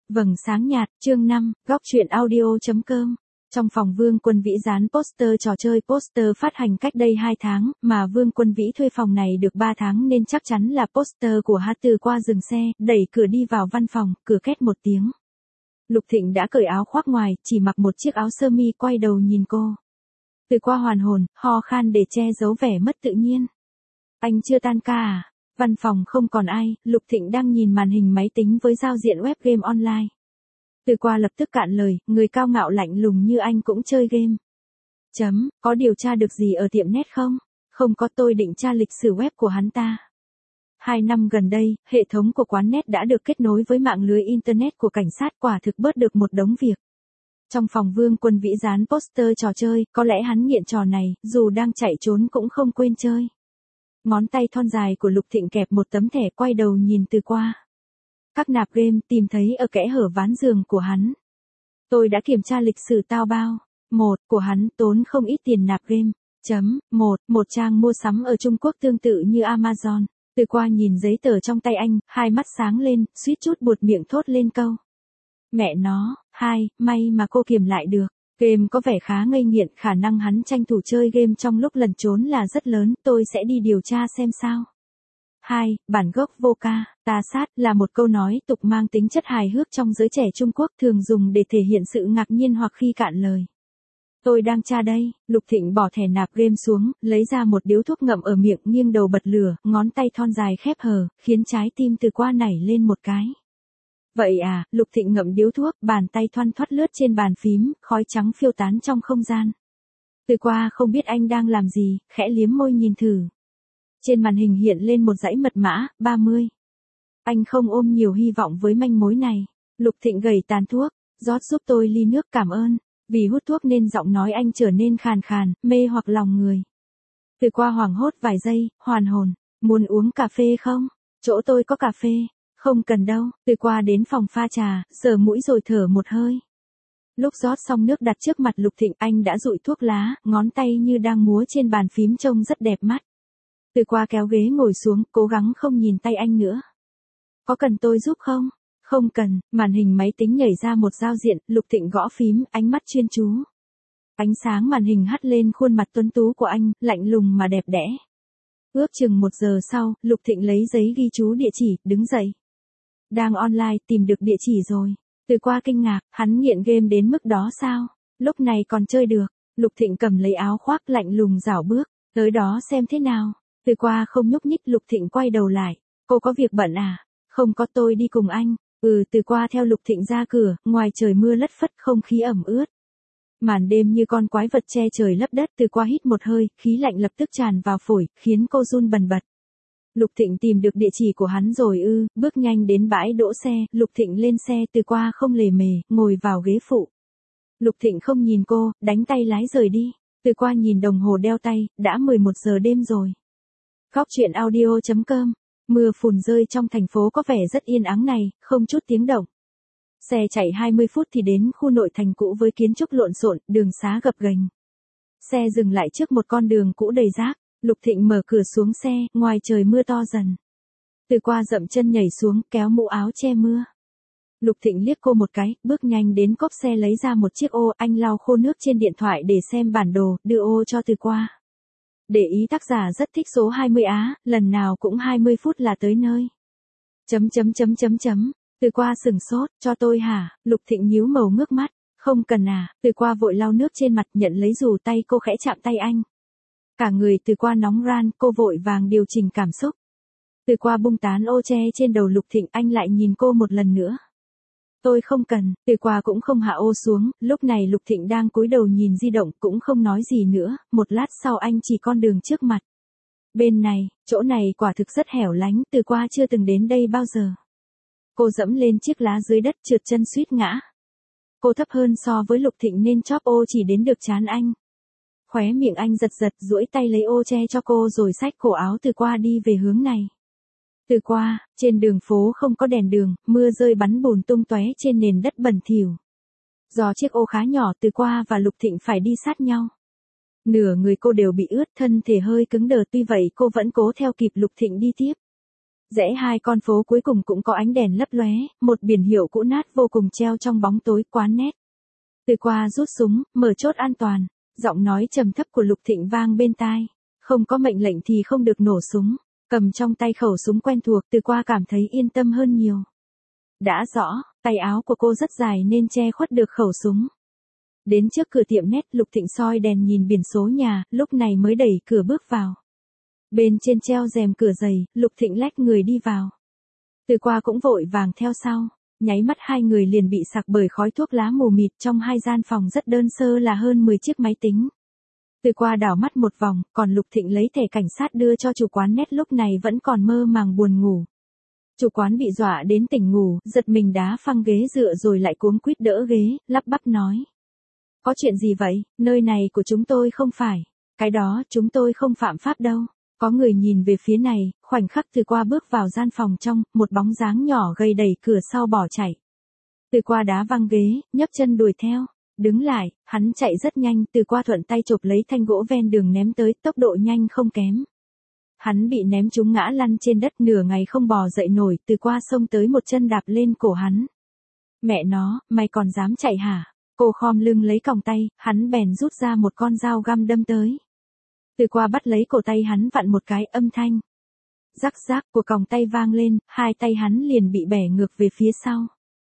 Vầng sáng nhạt, chương 5, góc truyện audio.com. Trong phòng Vương Quân Vĩ dán poster trò chơi poster phát hành cách đây 2 tháng, mà Vương Quân Vĩ thuê phòng này được 3 tháng nên chắc chắn là poster của hắn. Từ qua dừng xe, đẩy cửa đi vào văn phòng, cửa két một tiếng. Lục Thịnh đã cởi áo khoác ngoài, chỉ mặc một chiếc áo sơ mi quay đầu nhìn cô. Từ qua hoàn hồn, ho khan để che giấu vẻ mất tự nhiên. Anh chưa tan ca à? Văn phòng không còn ai, Lục Thịnh đang nhìn màn hình máy tính với giao diện web game online. Từ qua lập tức cạn lời, người cao ngạo lạnh lùng như anh cũng chơi game. Có điều tra được gì ở tiệm net không? Không có, tôi định tra lịch sử web của hắn ta. 2 năm gần đây, hệ thống của quán net đã được kết nối với mạng lưới internet của cảnh sát, quả thực bớt được một đống việc. Trong phòng Vương Quân Vĩ dán poster trò chơi, có lẽ hắn nghiện trò này, dù đang chạy trốn cũng không quên chơi. Ngón tay thon dài của Lục Thịnh kẹp một tấm thẻ, quay đầu nhìn Từ qua. Các nạp game tìm thấy ở kẽ hở ván giường của hắn. Tôi đã kiểm tra lịch sử tao bao. Của hắn tốn không ít tiền nạp game. Một trang mua sắm ở Trung Quốc tương tự như Amazon. Từ qua nhìn giấy tờ trong tay anh, hai mắt sáng lên, suýt chút buột miệng thốt lên câu. Mẹ nó, may mà cô kiềm lại được. Game có vẻ khá ngây nghiện, khả năng hắn tranh thủ chơi game trong lúc lẩn trốn là rất lớn, tôi sẽ đi điều tra xem sao. Bản gốc vô ca, ta sát là một câu nói tục mang tính chất hài hước trong giới trẻ Trung Quốc, thường dùng để thể hiện sự ngạc nhiên hoặc khi cạn lời. Tôi đang tra đây. Lục Thịnh bỏ thẻ nạp game xuống, lấy ra một điếu thuốc ngậm ở miệng, nghiêng đầu bật lửa, ngón tay thon dài khép hờ, khiến trái tim Từ qua nảy lên một cái. Vậy à? Lục Thịnh ngậm điếu thuốc, bàn tay thoăn thoắt lướt trên bàn phím, khói trắng phiêu tán trong không gian. Từ qua không biết anh đang làm gì, khẽ liếm môi nhìn thử. Trên màn hình hiện lên một dãy mật mã, 30. Anh không ôm nhiều hy vọng với manh mối này. Lục Thịnh gầy tàn thuốc, rót giúp tôi ly nước, cảm ơn. Vì hút thuốc nên giọng nói anh trở nên khàn khàn, mê hoặc lòng người. Từ qua hoảng hốt vài giây, hoàn hồn. Muốn uống cà phê không? Chỗ tôi có cà phê. Không cần đâu. Từ qua đến phòng pha trà, sờ mũi rồi thở một hơi. Lúc rót xong nước đặt trước mặt Lục Thịnh, anh đã dụi thuốc lá, ngón tay như đang múa trên bàn phím trông rất đẹp mắt. Từ qua kéo ghế ngồi xuống, cố gắng không nhìn tay anh nữa. Có cần tôi giúp không? Không cần. Màn hình máy tính nhảy ra một giao diện, Lục Thịnh gõ phím, ánh mắt chuyên chú. Ánh sáng màn hình hắt lên khuôn mặt tuấn tú của anh, lạnh lùng mà đẹp đẽ. Ước chừng 1 giờ sau, Lục Thịnh lấy giấy ghi chú địa chỉ, đứng dậy. Đang online, tìm được địa chỉ rồi. Từ qua kinh ngạc, hắn nghiện game đến mức đó sao? Lúc này còn chơi được. Lục Thịnh cầm lấy áo khoác, lạnh lùng rảo bước. Tới đó xem thế nào. Từ qua không nhúc nhích. Lục Thịnh quay đầu lại. Cô có việc bận à? Không có, tôi đi cùng anh. Từ qua theo Lục Thịnh ra cửa, ngoài trời mưa lất phất, không khí ẩm ướt. Màn đêm như con quái vật che trời lấp đất. Từ qua hít một hơi, khí lạnh lập tức tràn vào phổi, khiến cô run bần bật. Lục Thịnh tìm được địa chỉ của hắn rồi bước nhanh đến bãi đỗ xe, Lục Thịnh lên xe. Từ qua không lề mề, ngồi vào ghế phụ. Lục Thịnh không nhìn cô, đánh tay lái rời đi. Từ qua nhìn đồng hồ đeo tay, đã 11 giờ đêm rồi. Góc truyện audio.com. Mưa phùn rơi trong thành phố có vẻ rất yên ắng này, không chút tiếng động. Xe chạy 20 phút thì đến khu nội thành cũ với kiến trúc lộn xộn, đường xá gập ghềnh. Xe dừng lại trước một con đường cũ đầy rác. Lục Thịnh mở cửa xuống xe, ngoài trời mưa to dần. Từ qua dậm chân nhảy xuống, kéo mũ áo che mưa. Lục Thịnh liếc cô một cái, bước nhanh đến cốp xe lấy ra một chiếc ô, anh lau khô nước trên điện thoại để xem bản đồ, đưa ô cho Từ qua. Để ý tác giả rất thích số 20 á, lần nào cũng 20 phút là tới nơi. Từ qua sừng sốt, cho tôi hả? Lục Thịnh nhíu màu ngước mắt, không cần à? Từ qua vội lau nước trên mặt, nhận lấy dù tay cô, khẽ chạm tay anh. Cả người Từ qua nóng ran, cô vội vàng điều chỉnh cảm xúc. Từ qua bung tán ô che trên đầu Lục Thịnh, anh lại nhìn cô một lần nữa. Tôi không cần. Từ qua cũng không hạ ô xuống, lúc này Lục Thịnh đang cúi đầu nhìn di động, cũng không nói gì nữa. Một lát sau anh chỉ con đường trước mặt. Bên này, chỗ này quả thực rất hẻo lánh, Từ qua chưa từng đến đây bao giờ. Cô dẫm lên chiếc lá dưới đất, trượt chân suýt ngã. Cô thấp hơn so với Lục Thịnh nên chóp ô chỉ đến được trán anh. Khóe miệng anh giật giật, duỗi tay lấy ô che cho cô rồi xách cổ áo Từ qua đi về hướng này. Từ qua, trên đường phố không có đèn đường, mưa rơi bắn bùn tung tóe trên nền đất bẩn thỉu. Do chiếc ô khá nhỏ, Từ qua và Lục Thịnh phải đi sát nhau. Nửa người cô đều bị ướt, thân thể hơi cứng đờ, tuy vậy cô vẫn cố theo kịp Lục Thịnh đi tiếp. Rẽ hai con phố cuối cùng cũng có ánh đèn lấp lóe, một biển hiệu cũ nát vô cùng treo trong bóng tối quán nét. Từ qua rút súng, mở chốt an toàn, giọng nói trầm thấp của Lục Thịnh vang bên tai. Không có mệnh lệnh thì không được nổ súng, cầm trong tay khẩu súng quen thuộc, Từ qua cảm thấy yên tâm hơn nhiều. Đã rõ, tay áo của cô rất dài nên che khuất được khẩu súng. Đến trước cửa tiệm nét, Lục Thịnh soi đèn nhìn biển số nhà, lúc này mới đẩy cửa bước vào. Bên trên treo rèm cửa dày, Lục Thịnh lách người đi vào. Từ qua cũng vội vàng theo sau, nháy mắt hai người liền bị sặc bởi khói thuốc lá mù mịt, trong hai gian phòng rất đơn sơ là hơn 10 chiếc máy tính. Từ qua đảo mắt một vòng, còn Lục Thịnh lấy thẻ cảnh sát đưa cho chủ quán nét lúc này vẫn còn mơ màng buồn ngủ. Chủ quán bị dọa đến tỉnh ngủ, giật mình đá phăng ghế dựa rồi lại cuống quýt đỡ ghế, lắp bắp nói. Có chuyện gì vậy, nơi này của chúng tôi không phải, cái đó chúng tôi không phạm pháp đâu. Có người nhìn về phía này, khoảnh khắc Từ qua bước vào gian phòng trong, một bóng dáng nhỏ gầy đẩy cửa sau bỏ chạy. Từ qua đá văng ghế, nhấc chân đuổi theo. Đứng lại, hắn chạy rất nhanh, Từ qua thuận tay chộp lấy thanh gỗ ven đường ném tới, tốc độ nhanh không kém. Hắn bị ném trúng ngã lăn trên đất, nửa ngày không bò dậy nổi, Từ qua xông tới một chân đạp lên cổ hắn. Mẹ nó, mày còn dám chạy hả? Cô khom lưng lấy còng tay, hắn bèn rút ra một con dao găm đâm tới. Từ qua bắt lấy cổ tay hắn vặn một cái, âm thanh rắc rắc của còng tay vang lên, hai tay hắn liền bị bẻ ngược về phía sau.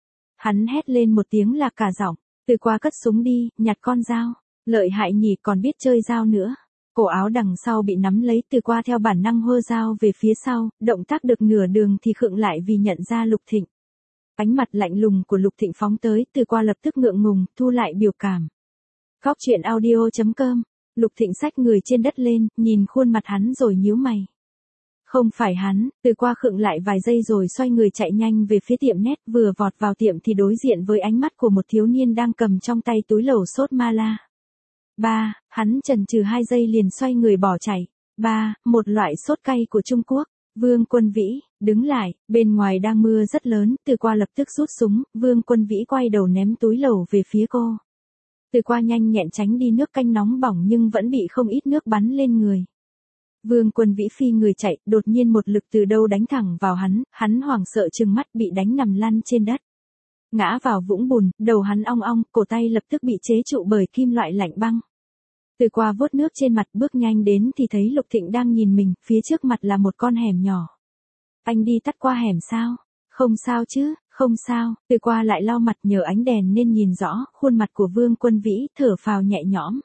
Hắn hét lên một tiếng lạc cả giọng. Từ qua cất súng đi, nhặt con dao. Lợi hại nhỉ, còn biết chơi dao nữa. Cổ áo đằng sau bị nắm lấy, Từ qua theo bản năng hơ dao về phía sau, động tác được nửa đường thì khựng lại vì nhận ra Lục Thịnh. Ánh mặt lạnh lùng của Lục Thịnh phóng tới, Từ qua lập tức ngượng ngùng, thu lại biểu cảm. Góc truyện audio.com. Lục Thịnh xách người trên đất lên, nhìn khuôn mặt hắn rồi nhíu mày. Không phải hắn, Từ qua khựng lại vài giây rồi xoay người chạy nhanh về phía tiệm nét, vừa vọt vào tiệm thì đối diện với ánh mắt của một thiếu niên đang cầm trong tay túi lẩu sốt ma la. Ba, hắn chần chừ 2 giây liền xoay người bỏ chạy. Ba, một loại sốt cay của Trung Quốc. Vương Quân Vĩ, đứng lại, bên ngoài đang mưa rất lớn, Từ qua lập tức rút súng, Vương Quân Vĩ quay đầu ném túi lẩu về phía cô. Từ qua nhanh nhẹn tránh đi nước canh nóng bỏng nhưng vẫn bị không ít nước bắn lên người. Vương Quân Vĩ phi người chạy, đột nhiên một lực từ đâu đánh thẳng vào hắn hoảng sợ trừng mắt bị đánh nằm lăn trên đất. Ngã vào vũng bùn, đầu hắn ong ong, cổ tay lập tức bị chế trụ bởi kim loại lạnh băng. Từ qua vuốt nước trên mặt bước nhanh đến thì thấy Lục Thịnh đang nhìn mình, phía trước mặt là một con hẻm nhỏ. Anh đi tắt qua hẻm sao? Không sao chứ, không sao. Từ qua lại lau mặt, nhờ ánh đèn nên nhìn rõ khuôn mặt của Vương Quân Vĩ, thở phào nhẹ nhõm.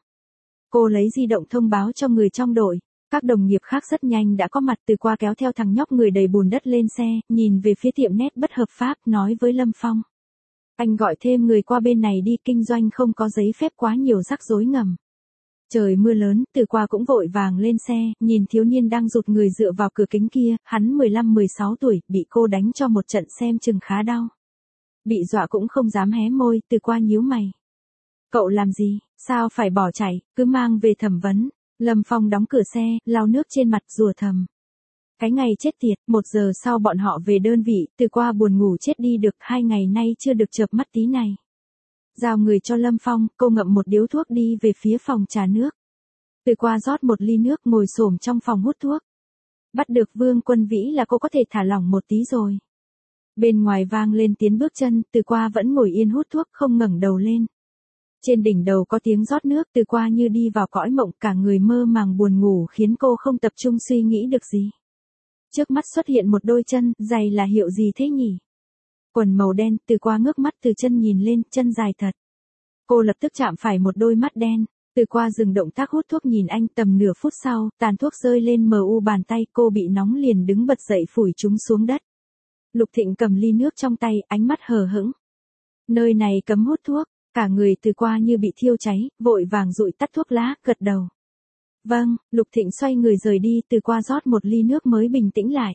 Cô lấy di động thông báo cho người trong đội. Các đồng nghiệp khác rất nhanh đã có mặt. Từ qua kéo theo thằng nhóc người đầy bùn đất lên xe, nhìn về phía tiệm nét bất hợp pháp, nói với Lâm Phong. Anh gọi thêm người qua bên này đi, kinh doanh không có giấy phép quá nhiều rắc rối ngầm. Trời mưa lớn, Từ qua cũng vội vàng lên xe, nhìn thiếu niên đang rụt người dựa vào cửa kính kia, hắn 15-16 tuổi, bị cô đánh cho một trận xem chừng khá đau. Bị dọa cũng không dám hé môi, Từ qua nhíu mày. Cậu làm gì, sao phải bỏ chạy, cứ mang về thẩm vấn. Lâm Phong đóng cửa xe, lau nước trên mặt rủa thầm. Cái ngày chết tiệt, 1 giờ sau bọn họ về đơn vị, Từ qua buồn ngủ chết đi được, 2 ngày nay chưa được chợp mắt tí này. Giao người cho Lâm Phong, cô ngậm một điếu thuốc đi về phía phòng trà nước. Từ qua rót một ly nước, ngồi xổm trong phòng hút thuốc. Bắt được Vương Quân Vĩ là cô có thể thả lỏng một tí rồi. Bên ngoài vang lên tiếng bước chân, Từ qua vẫn ngồi yên hút thuốc không ngẩng đầu lên. Trên đỉnh đầu có tiếng rót nước, Từ qua như đi vào cõi mộng, cả người mơ màng buồn ngủ khiến cô không tập trung suy nghĩ được gì. Trước mắt xuất hiện một đôi chân, giày là hiệu gì thế nhỉ? Quần màu đen, Từ qua ngước mắt từ chân nhìn lên, chân dài thật. Cô lập tức chạm phải một đôi mắt đen. Từ qua dừng động tác hút thuốc nhìn anh, tầm nửa phút sau, tàn thuốc rơi lên mu bàn tay, cô bị nóng liền đứng bật dậy phủi chúng xuống đất. Lục Thịnh cầm ly nước trong tay, ánh mắt hờ hững. Nơi này cấm hút thuốc, cả người Từ qua như bị thiêu cháy, vội vàng dụi tắt thuốc lá, gật đầu. Vâng, Lục Thịnh xoay người rời đi, Từ qua rót một ly nước mới bình tĩnh lại.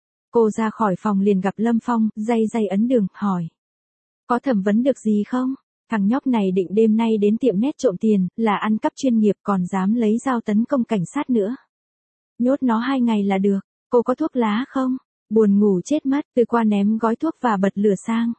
Cô ra khỏi phòng liền gặp Lâm Phong, day ấn đường, hỏi. Có thẩm vấn được gì không? Thằng nhóc này định đêm nay đến tiệm nét trộm tiền, là ăn cắp chuyên nghiệp còn dám lấy dao tấn công cảnh sát nữa. Nhốt nó 2 ngày là được, cô có thuốc lá không? Buồn ngủ chết mất, Từ qua ném gói thuốc và bật lửa sang.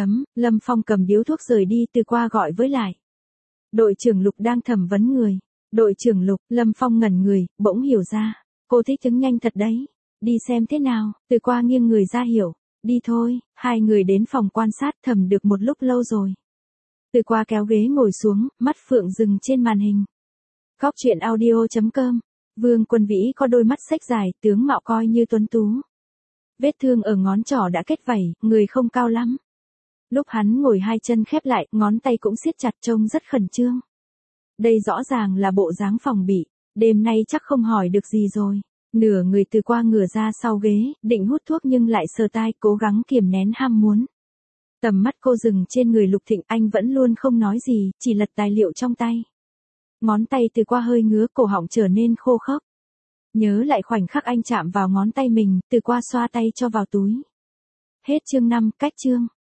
Lâm Phong cầm điếu thuốc rời đi, Từ qua gọi với lại. Đội trưởng Lục đang thẩm vấn người. Đội trưởng Lục, Lâm Phong ngẩn người, bỗng hiểu ra. Cô thích chứng nhanh thật đấy. Đi xem thế nào, Từ qua nghiêng người ra hiểu. Đi thôi, hai người đến phòng quan sát thẩm được một lúc lâu rồi. Từ qua kéo ghế ngồi xuống, mắt phượng dừng trên màn hình. Góc truyện audio.com. Vương Quân Vĩ có đôi mắt xếch dài, tướng mạo coi như tuấn tú. Vết thương ở ngón trỏ đã kết vảy, người không cao lắm. Lúc hắn ngồi hai chân khép lại, ngón tay cũng siết chặt trông rất khẩn trương. Đây rõ ràng là bộ dáng phòng bị, đêm nay chắc không hỏi được gì rồi. Nửa người Từ qua ngửa ra sau ghế, định hút thuốc nhưng lại sờ tai, cố gắng kiềm nén ham muốn. Tầm mắt cô dừng trên người Lục Thịnh, anh vẫn luôn không nói gì, chỉ lật tài liệu trong tay. Ngón tay Từ qua hơi ngứa, cổ họng trở nên khô khốc. Nhớ lại khoảnh khắc anh chạm vào ngón tay mình, Từ qua xoa tay cho vào túi. Hết chương 5, cách chương.